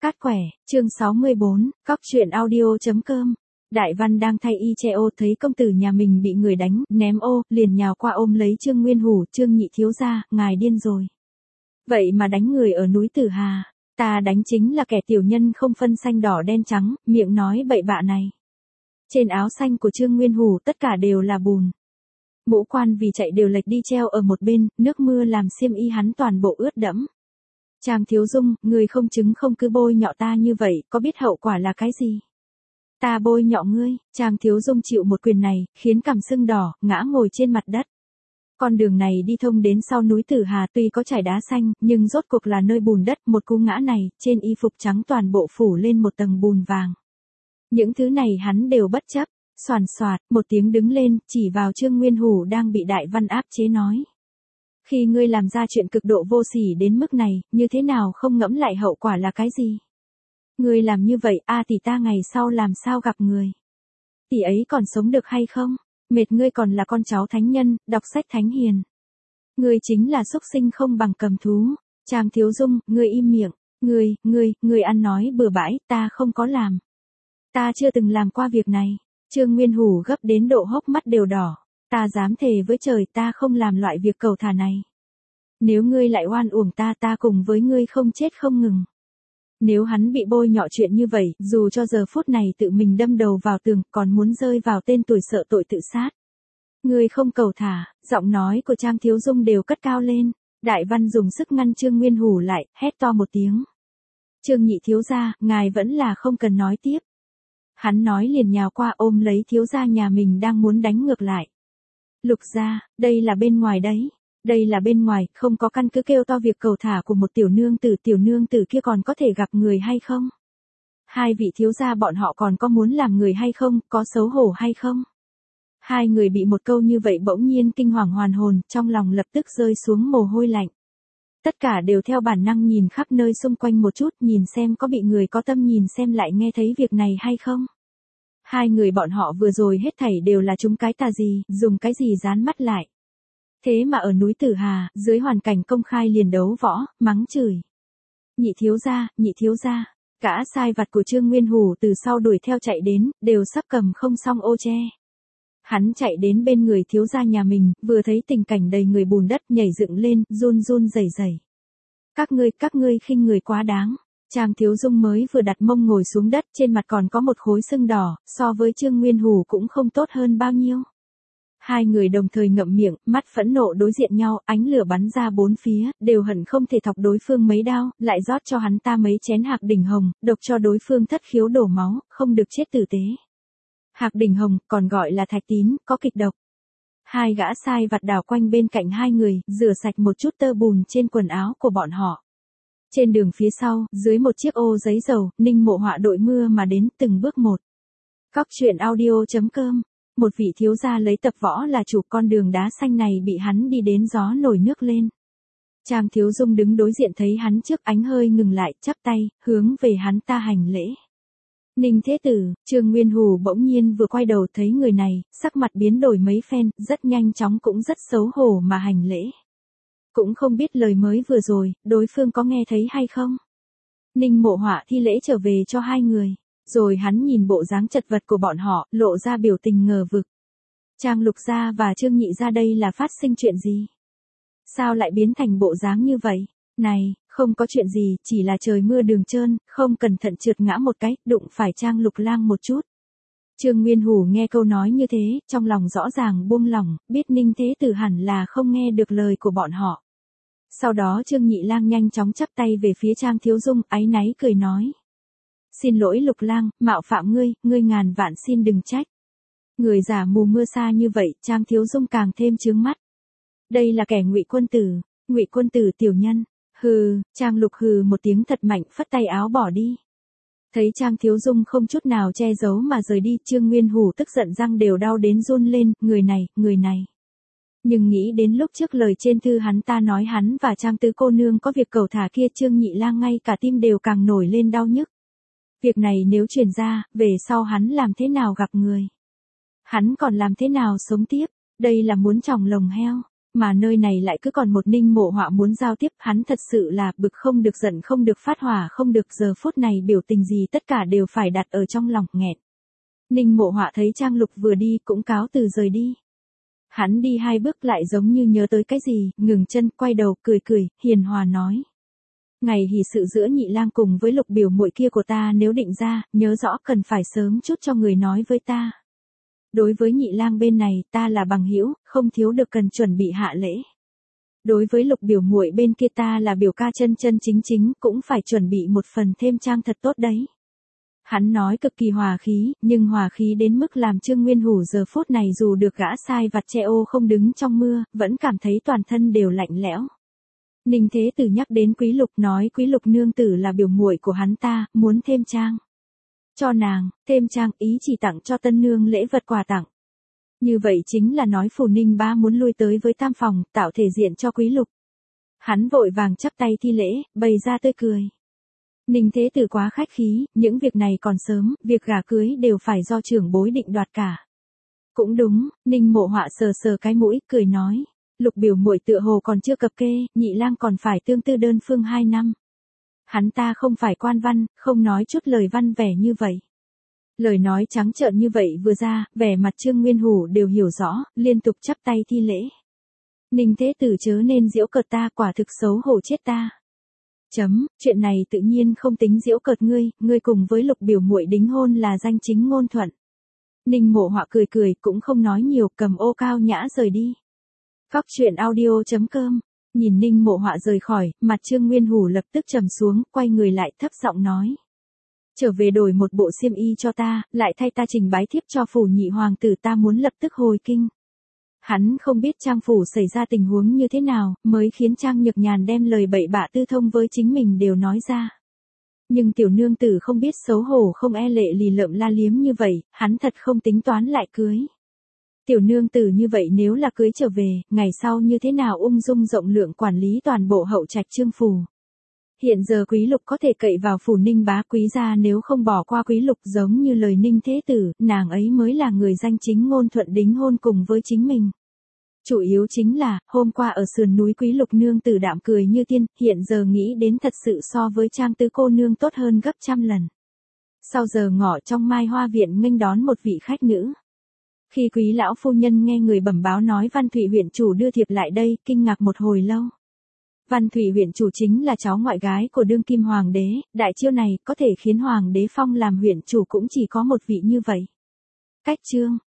Cát quẻ, chương 64, cóc truyện audio.com. Đại Văn đang thay y che ô thấy công tử nhà mình bị người đánh, ném ô, liền nhào qua ôm lấy Trương Nguyên Hủ, Trương nhị thiếu gia, ngài điên rồi. Vậy mà đánh người ở núi Tử Hà, ta đánh chính là kẻ tiểu nhân không phân xanh đỏ đen trắng, miệng nói bậy bạ này. Trên áo xanh của Trương Nguyên Hủ tất cả đều là bùn. Mũ quan vì chạy đều lệch đi treo ở một bên, nước mưa làm xiêm y hắn toàn bộ ướt đẫm. Trang Thiếu Dung, người không chứng không cứ bôi nhọ ta như vậy, có biết hậu quả là cái gì? Ta bôi nhọ ngươi, Trang Thiếu Dung chịu một quyền này, khiến cằm sưng đỏ, ngã ngồi trên mặt đất. Con đường này đi thông đến sau núi Tử Hà tuy có trải đá xanh, nhưng rốt cuộc là nơi bùn đất, một cú ngã này, trên y phục trắng toàn bộ phủ lên một tầng bùn vàng. Những thứ này hắn đều bất chấp, xoàn xoạt, một tiếng đứng lên, chỉ vào Trương Nguyên Hủ đang bị Đại Văn áp chế nói. Khi ngươi làm ra chuyện cực độ vô sỉ đến mức này, như thế nào không ngẫm lại hậu quả là cái gì? Ngươi làm như vậy, tỷ ta ngày sau làm sao gặp người? Tỷ ấy còn sống được hay không? Mệt ngươi còn là con cháu thánh nhân, đọc sách thánh hiền. Ngươi chính là súc sinh không bằng cầm thú. Trang Thiếu Dung, ngươi im miệng. Ngươi ăn nói bừa bãi, ta không có làm. Ta chưa từng làm qua việc này. Trương Nguyên Hủ gấp đến độ hốc mắt đều đỏ. Ta dám thề với trời ta không làm loại việc cầu thả này. Nếu ngươi lại oan uổng ta cùng với ngươi không chết không ngừng. Nếu hắn bị bôi nhọ chuyện như vậy, dù cho giờ phút này tự mình đâm đầu vào tường, còn muốn rơi vào tên tuổi sợ tội tự sát. Ngươi không cầu thả, giọng nói của Trang Thiếu Dung đều cất cao lên. Đại Văn dùng sức ngăn Trương Nguyên Hủ lại, hét to một tiếng. Trương nhị thiếu gia, ngài vẫn là không cần nói tiếp. Hắn nói liền nhào qua ôm lấy thiếu gia nhà mình đang muốn đánh ngược lại. Lục gia, đây là bên ngoài đấy. Đây là bên ngoài, không có căn cứ kêu to việc cầu thả của một tiểu nương tử kia còn có thể gặp người hay không? Hai vị thiếu gia bọn họ còn có muốn làm người hay không, có xấu hổ hay không? Hai người bị một câu như vậy bỗng nhiên kinh hoàng hoàn hồn, trong lòng lập tức rơi xuống mồ hôi lạnh. Tất cả đều theo bản năng nhìn khắp nơi xung quanh một chút, nhìn xem có bị người có tâm nhìn xem lại nghe thấy việc này hay không? Hai người bọn họ vừa rồi hết thảy đều là chúng cái tà gì, dùng cái gì dán mắt lại. Thế mà ở núi Tử Hà, dưới hoàn cảnh công khai liền đấu võ, mắng chửi. Nhị thiếu gia, gã sai vặt của Trương Nguyên Hủ từ sau đuổi theo chạy đến, đều sắp cầm không xong ô che. Hắn chạy đến bên người thiếu gia nhà mình, vừa thấy tình cảnh đầy người bùn đất nhảy dựng lên, run run rẩy rẩy. Các ngươi khinh người quá đáng. Trang Thiếu Dung mới vừa đặt mông ngồi xuống đất, trên mặt còn có một khối sưng đỏ, so với Trương Nguyên Hủ cũng không tốt hơn bao nhiêu. Hai người đồng thời ngậm miệng, mắt phẫn nộ đối diện nhau, ánh lửa bắn ra bốn phía, đều hận không thể thọc đối phương mấy đao, lại rót cho hắn ta mấy chén hạc đỉnh hồng, độc cho đối phương thất khiếu đổ máu, không được chết tử tế. Hạc đỉnh hồng, còn gọi là thạch tín, có kịch độc. Hai gã sai vặt đảo quanh bên cạnh hai người, rửa sạch một chút tơ bùn trên quần áo của bọn họ. Trên đường phía sau, dưới một chiếc ô giấy dầu, Ninh Mộ Họa đội mưa mà đến từng bước một. Cóc truyện audio.com. Một vị thiếu gia lấy tập võ là chủ, con đường đá xanh này bị hắn đi đến gió nổi nước lên. Trang Thiếu Dung đứng đối diện thấy hắn trước, ánh hơi ngừng lại, chắp tay, hướng về hắn ta hành lễ. Ninh Thế Tử, Trương Nguyên Hủ bỗng nhiên vừa quay đầu thấy người này, sắc mặt biến đổi mấy phen, rất nhanh chóng cũng rất xấu hổ mà hành lễ. Cũng không biết lời mới vừa rồi, đối phương có nghe thấy hay không. Ninh Mộ Họa thi lễ trở về cho hai người. Rồi hắn nhìn bộ dáng chật vật của bọn họ, lộ ra biểu tình ngờ vực. Trang Lục gia và Trương nhị gia đây là phát sinh chuyện gì? Sao lại biến thành bộ dáng như vậy? Này, không có chuyện gì, chỉ là trời mưa đường trơn, không cẩn thận trượt ngã một cái, đụng phải Trang Lục lang một chút. Trương Nguyên Hủ nghe câu nói như thế, trong lòng rõ ràng buông lỏng, biết Ninh Thế Tử hẳn là không nghe được lời của bọn họ. Sau đó Trương nhị lang nhanh chóng chắp tay về phía Trang Thiếu Dung, áy náy cười nói. Xin lỗi Lục lang, mạo phạm ngươi ngàn vạn xin đừng trách. Người giả mù mưa xa như vậy, Trang Thiếu Dung càng thêm chướng mắt. Đây là kẻ Ngụy quân tử tiểu nhân. Hừ, Trang Lục hừ một tiếng thật mạnh, phất tay áo bỏ đi. Thấy Trang Thiếu Dung không chút nào che giấu mà rời đi, Trương Nguyên Hủ tức giận răng đều đau đến run lên, người này. Nhưng nghĩ đến lúc trước lời trên thư hắn ta nói hắn và Trang tứ cô nương có việc cầu thả kia, Trương nhị lang ngay cả tim đều càng nổi lên đau nhức. Việc này nếu truyền ra, về sau hắn làm thế nào gặp người? Hắn còn làm thế nào sống tiếp? Đây là muốn tròng lồng heo. Mà nơi này lại cứ còn một Ninh Mộ Họa muốn giao tiếp, hắn thật sự là bực không được, giận không được, phát hỏa không được, giờ phút này biểu tình gì tất cả đều phải đặt ở trong lòng, nghẹn. Ninh Mộ Họa thấy Trang Lục vừa đi cũng cáo từ rời đi. Hắn đi 2 bước lại giống như nhớ tới cái gì, ngừng chân, quay đầu, cười cười, hiền hòa nói. Ngày hỷ sự giữa Nhị Lang cùng với Lục biểu muội kia của ta nếu định ra, nhớ rõ cần phải sớm chút cho người nói với ta. Đối với Nhị Lang bên này, ta là bằng hữu, không thiếu được cần chuẩn bị hạ lễ. Đối với Lục biểu muội bên kia ta là biểu ca chân chân chính chính, cũng phải chuẩn bị một phần thêm trang thật tốt đấy. Hắn nói cực kỳ hòa khí, nhưng hòa khí đến mức làm Trương Nguyên Hủ giờ phút này dù được gã sai vặt che ô không đứng trong mưa, vẫn cảm thấy toàn thân đều lạnh lẽo. Ninh Thế Tử nhắc đến Quý Lục, nói Quý Lục nương tử là biểu muội của hắn ta, muốn thêm trang. Cho nàng, thêm trang, ý chỉ tặng cho tân nương lễ vật quà tặng. Như vậy chính là nói Phủ Ninh bá muốn lui tới với tam phòng, tạo thể diện cho Quý Lục. Hắn vội vàng chắp tay thi lễ, bày ra tươi cười. Ninh Thế Tử quá khách khí, những việc này còn sớm, việc gả cưới đều phải do trưởng bối định đoạt cả. Cũng đúng, Ninh Mộ Họa sờ sờ cái mũi, cười nói. Lục biểu muội tựa hồ còn chưa cập kê, Nhị Lang còn phải tương tư đơn phương 2 năm. Hắn ta không phải quan văn, không nói chút lời văn vẻ như vậy. Lời nói trắng trợn như vậy vừa ra, vẻ mặt Trương Nguyên Hủ đều hiểu rõ, liên tục chắp tay thi lễ. Ninh Thế Tử chớ nên giễu cợt ta, quả thực xấu hổ chết ta. Chuyện này tự nhiên không tính giễu cợt ngươi cùng với Lục biểu muội đính hôn là danh chính ngôn thuận. Ninh Mộ Họa cười cười, cũng không nói nhiều, cầm ô cao nhã rời đi. Cóc truyện audio.com. Nhìn Ninh Mộ Họa rời khỏi, mặt Trương Nguyên Hủ lập tức trầm xuống, quay người lại thấp giọng nói. Trở về đổi một bộ xiêm y cho ta, lại thay ta trình bái thiếp cho phủ nhị hoàng tử, ta muốn lập tức hồi kinh. Hắn không biết Trang phủ xảy ra tình huống như thế nào, mới khiến Trang Nhược Nhàn đem lời bậy bạ tư thông với chính mình đều nói ra. Nhưng tiểu nương tử không biết xấu hổ, không e lệ lì lợm la liếm như vậy, hắn thật không tính toán lại cưới. Tiểu nương tử như vậy nếu là cưới trở về, ngày sau như thế nào ung dung rộng lượng quản lý toàn bộ hậu trạch Trương phủ. Hiện giờ Quý Lục có thể cậy vào phủ Ninh bá quý gia, nếu không bỏ qua Quý Lục giống như lời Ninh Thế Tử, nàng ấy mới là người danh chính ngôn thuận đính hôn cùng với chính mình. Chủ yếu chính là, hôm qua ở sườn núi Quý Lục nương tử đạm cười như tiên, hiện giờ nghĩ đến thật sự so với Trang tứ cô nương tốt hơn gấp trăm lần. Sau giờ ngọ trong Mai Hoa viện nghênh đón một vị khách nữ. Khi Quý lão phu nhân nghe người bẩm báo nói Văn Thụy huyện chủ đưa thiệp lại đây, kinh ngạc một hồi lâu. Văn Thụy huyện chủ chính là cháu ngoại gái của đương kim hoàng đế, đại chiêu này có thể khiến hoàng đế phong làm huyện chủ cũng chỉ có một vị như vậy. Cách chương